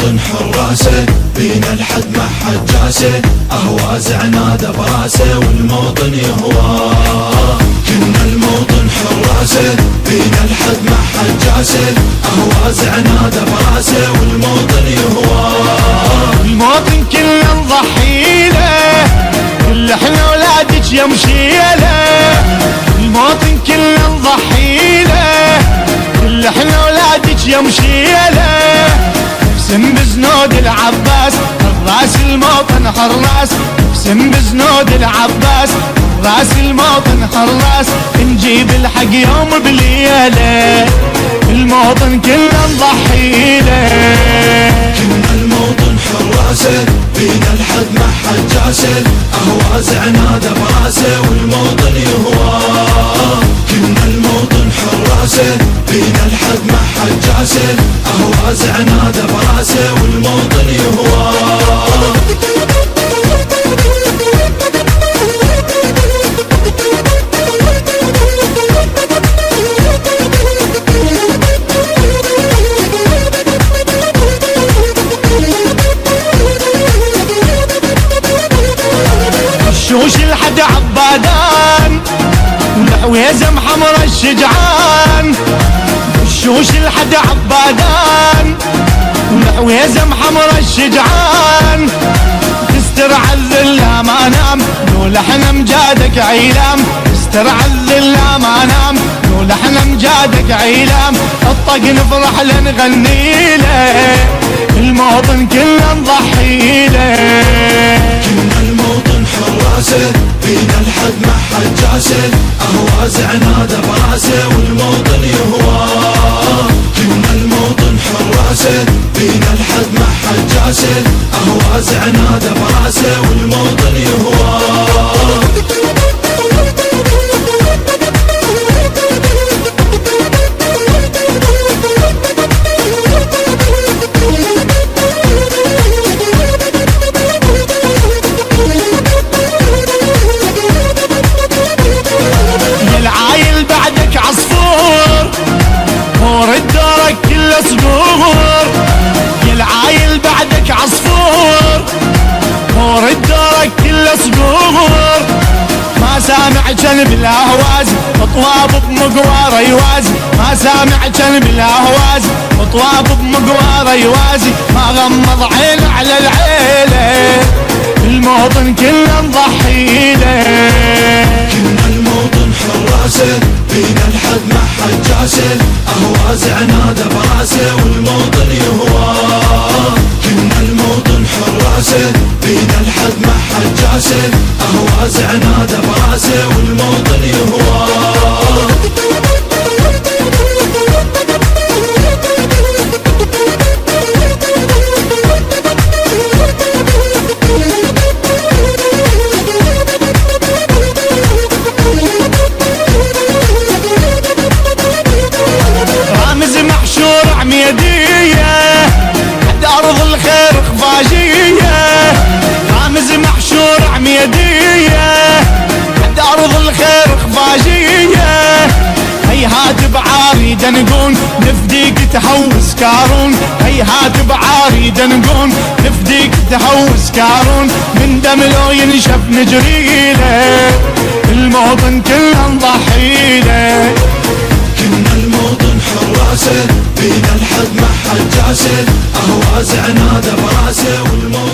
الموطن حراسه بينا الحد ما حد جاسه، اهواز عناده براسه والموطن يهواه. كنا الموطن حراسه بينا الحد ما حد جاسه، اهواز عناده براسه والموطن يهواه. الموطن كله نضحي له، كل احنا ولادك يا مشيله. الموطن كله نضحي له، كل احنا ولادك يا مشيله. ابسم بزنود العباس حراس الموطن حراس، ابسم بزنود العباس حراس الموطن حراس. نجيب الحق يوم بليله، الموطن كله نضحي له. كنا الموطن حراسه بينا الحد ما حد جاسه، اهواز عناده براسه والموطن يهواه. كنا الموطن حراسه بينا الحد ما حد جاسه، اهواز عناده براسه والموطن يهواه. الشوش الحد عبادان والعويزة محمر الشجعان. الشوش الحد عبادان والعويزة محمر الشجعان. تستر عالذلة ما نام لولا احنا مجادك عيلام، تستر عالذلة ما نام لولا احنا مجادك عيلام. الطق نفرح لنغني له، الموطن كله نضحي له. كنا الموطن حراسه بينا الحد ما حد جاسه، اهواز عناده براسه والموطن يهواه. كنا الموطن حراسه بينا الحد ما حد جاسه، اهواز عناده براسه والموطن يهواه. صقور يا العايل بعدك عصفور، ورد دورك كله صقور. ما سامع جنب الاهواز مطواب بمقوار يوازي، ما سامع جنب الاهواز مطواب بمقوار يوازي. ما غمض عين على العيله، الموطن كله نضحي له. كنا الموطن حراسه بينا الحد ما حد جاسه، اهواز عناده براسه والموطن يهواه. كنا الموطن حراسه بينا الحد ما حد جاسه، اهواز عناده براسه والموطن يهواه. عميدية حد أرض الخير خفاجية، رامز محشور عميدية حد أرض الخير خفاجية. هيهات بعاري دنقون نفديك تهوس كارون، هيهات بعاري دنقون نفديك تهوس كارون. من دم لو ينشف نجريله، الموطن كله نضحي له. كنا الموطن حراسه بينا الحد ما حد جاسه، اهواز عناده براسه والموطن